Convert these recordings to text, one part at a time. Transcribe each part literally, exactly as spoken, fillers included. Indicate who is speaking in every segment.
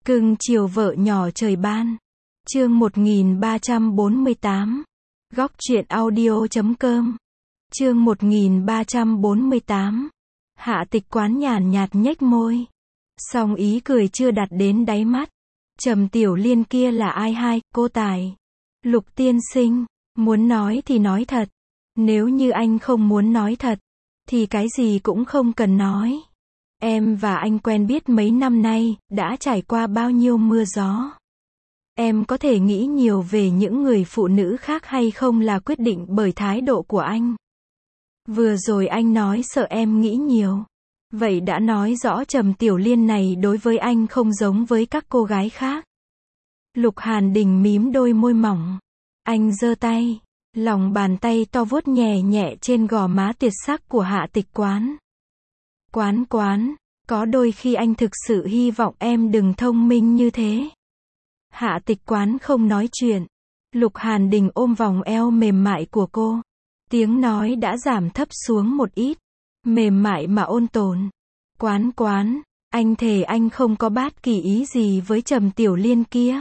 Speaker 1: Cưng chiều vợ nhỏ trời ban. Chương một nghìn ba trăm bốn mươi tám. Góc truyện audio chấm com. Chương một nghìn ba trăm bốn mươi tám. Hạ Tịch Quán nhàn nhạt nhếch môi. Song ý cười chưa đặt đến đáy mắt. Trầm Tiểu Liên kia là ai hai, cô Tài. Lục tiên sinh, muốn nói thì nói thật. Nếu như anh không muốn nói thật, thì cái gì cũng không cần nói. Em và anh quen biết mấy năm nay, đã trải qua bao nhiêu mưa gió. Em có thể nghĩ nhiều về những người phụ nữ khác hay không là quyết định bởi thái độ của anh. Vừa rồi anh nói sợ em nghĩ nhiều. Vậy đã nói rõ Trầm Tiểu Liên này đối với anh không giống với các cô gái khác. Lục Hàn Đình mím đôi môi mỏng. Anh giơ tay, lòng bàn tay to vuốt nhẹ nhẹ trên gò má tuyệt sắc của Hạ Tịch Quán. Quán quán, có đôi khi anh thực sự hy vọng em đừng thông minh như thế. Hạ Tịch Quán không nói chuyện. Lục Hàn Đình ôm vòng eo mềm mại của cô. Tiếng nói đã giảm thấp xuống một ít. Mềm mại mà ôn tồn. Quán quán, anh thề anh không có bát kỳ ý gì với Trầm Tiểu Liên kia.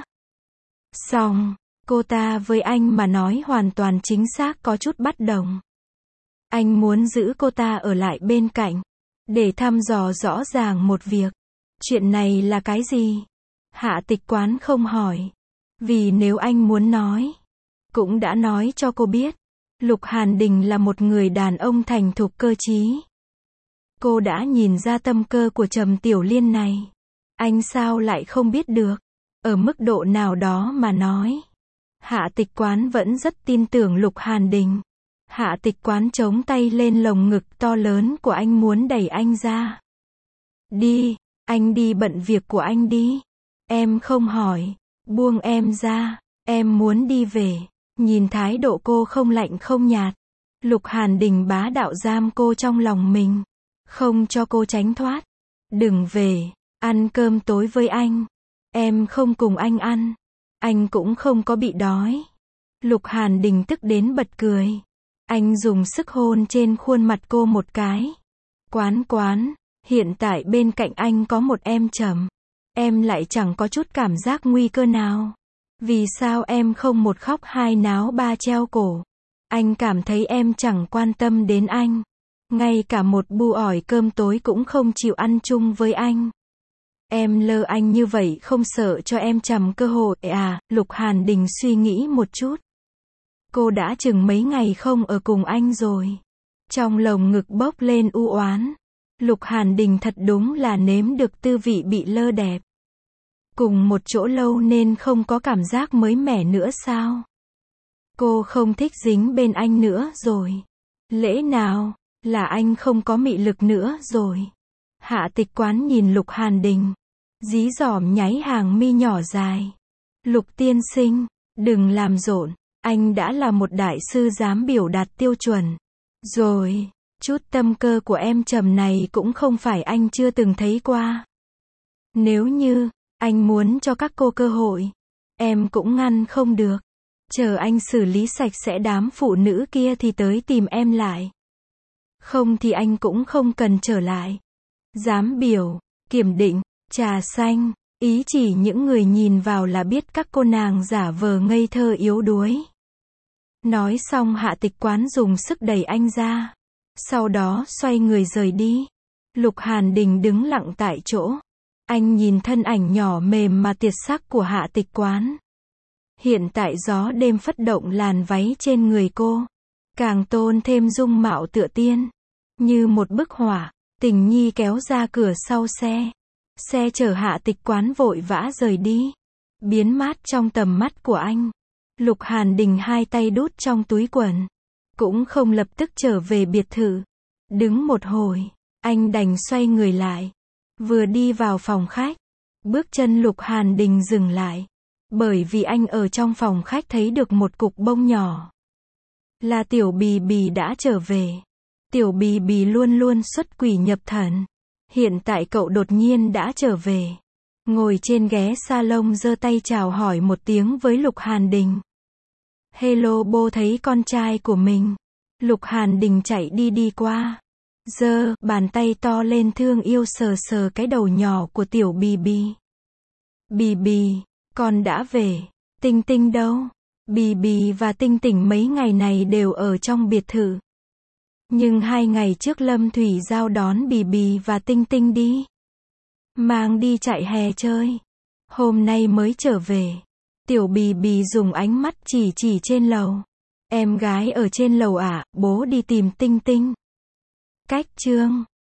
Speaker 1: Song, cô ta với anh mà nói hoàn toàn chính xác có chút bất đồng. Anh muốn giữ cô ta ở lại bên cạnh, để thăm dò rõ ràng một việc. Chuyện này là cái gì? Hạ Tịch Quán không hỏi. Vì nếu anh muốn nói, cũng đã nói cho cô biết. Lục Hàn Đình là một người đàn ông thành thục cơ trí. Cô đã nhìn ra tâm cơ của Trầm Tiểu Liên này. Anh sao lại không biết được? Ở mức độ nào đó mà nói, Hạ Tịch Quán vẫn rất tin tưởng Lục Hàn Đình. Hạ Tịch Quán chống tay lên lồng ngực to lớn của anh muốn đẩy anh ra. Đi, anh đi bận việc của anh đi. Em không hỏi, buông em ra, em muốn đi về. Nhìn thái độ cô không lạnh không nhạt. Lục Hàn Đình bá đạo giam cô trong lòng mình, không cho cô tránh thoát. Đừng về, ăn cơm tối với anh. Em không cùng anh ăn, anh cũng không có bị đói. Lục Hàn Đình tức đến bật cười. Anh dùng sức hôn trên khuôn mặt cô một cái. Quán quán, hiện tại bên cạnh anh có một em Trầm. Em lại chẳng có chút cảm giác nguy cơ nào. Vì sao em không một khóc hai náo ba treo cổ? Anh cảm thấy em chẳng quan tâm đến anh. Ngay cả một bu ỏi cơm tối cũng không chịu ăn chung với anh. Em lơ anh như vậy không sợ cho em Trầm cơ hội à? Lục Hàn Đình suy nghĩ một chút. Cô đã chừng mấy ngày không ở cùng anh rồi. Trong lồng ngực bốc lên u oán. Lục Hàn Đình thật đúng là nếm được tư vị bị lơ đẹp. Cùng một chỗ lâu nên không có cảm giác mới mẻ nữa sao? Cô không thích dính bên anh nữa rồi. Lẽ nào là anh không có mị lực nữa rồi? Hạ Tịch Quán nhìn Lục Hàn Đình, dí dỏm nháy hàng mi nhỏ dài. Lục tiên sinh, đừng làm rộn. Anh đã là một đại sư dám biểu đạt tiêu chuẩn. Rồi, chút tâm cơ của em Trầm này cũng không phải anh chưa từng thấy qua. Nếu như anh muốn cho các cô cơ hội, em cũng ngăn không được. Chờ anh xử lý sạch sẽ đám phụ nữ kia thì tới tìm em lại. Không thì anh cũng không cần trở lại. Dám biểu, kiểm định, trà xanh, ý chỉ những người nhìn vào là biết các cô nàng giả vờ ngây thơ yếu đuối. Nói xong Hạ Tịch Quán dùng sức đẩy anh ra. Sau đó xoay người rời đi. Lục Hàn Đình đứng lặng tại chỗ. Anh nhìn thân ảnh nhỏ mềm mà tuyệt sắc của Hạ Tịch Quán. Hiện tại gió đêm phất động làn váy trên người cô. Càng tôn thêm dung mạo tựa tiên. Như một bức họa, tình nhi kéo ra cửa sau xe. Xe chở Hạ Tịch Quán vội vã rời đi. Biến mất trong tầm mắt của anh. Lục Hàn Đình hai tay đút trong túi quần. Cũng không lập tức trở về biệt thự. Đứng một hồi, anh đành xoay người lại. Vừa đi vào phòng khách, bước chân Lục Hàn Đình dừng lại. Bởi vì anh ở trong phòng khách thấy được một cục bông nhỏ. Là Tiểu Bì Bì đã trở về. Tiểu Bì Bì luôn luôn xuất quỷ nhập thần. Hiện tại cậu đột nhiên đã trở về. Ngồi trên ghế salon giơ tay chào hỏi một tiếng với Lục Hàn Đình. Hello bố, thấy con trai của mình. Lục Hàn Đình chạy đi đi qua. Giơ bàn tay to lên thương yêu sờ sờ cái đầu nhỏ của Tiểu Bì Bì. Bì bì, con đã về. Tinh Tinh đâu? Bì bì và Tinh Tỉnh mấy ngày này đều ở trong biệt thự. Nhưng hai ngày trước Lâm Thủy Giao đón Bì bì và Tinh Tinh đi. Mang đi chạy hè chơi. Hôm nay mới trở về. Tiểu Bì bì dùng ánh mắt chỉ chỉ trên lầu. Em gái ở trên lầu ạ, à, bố đi tìm Tinh Tinh. Cách chương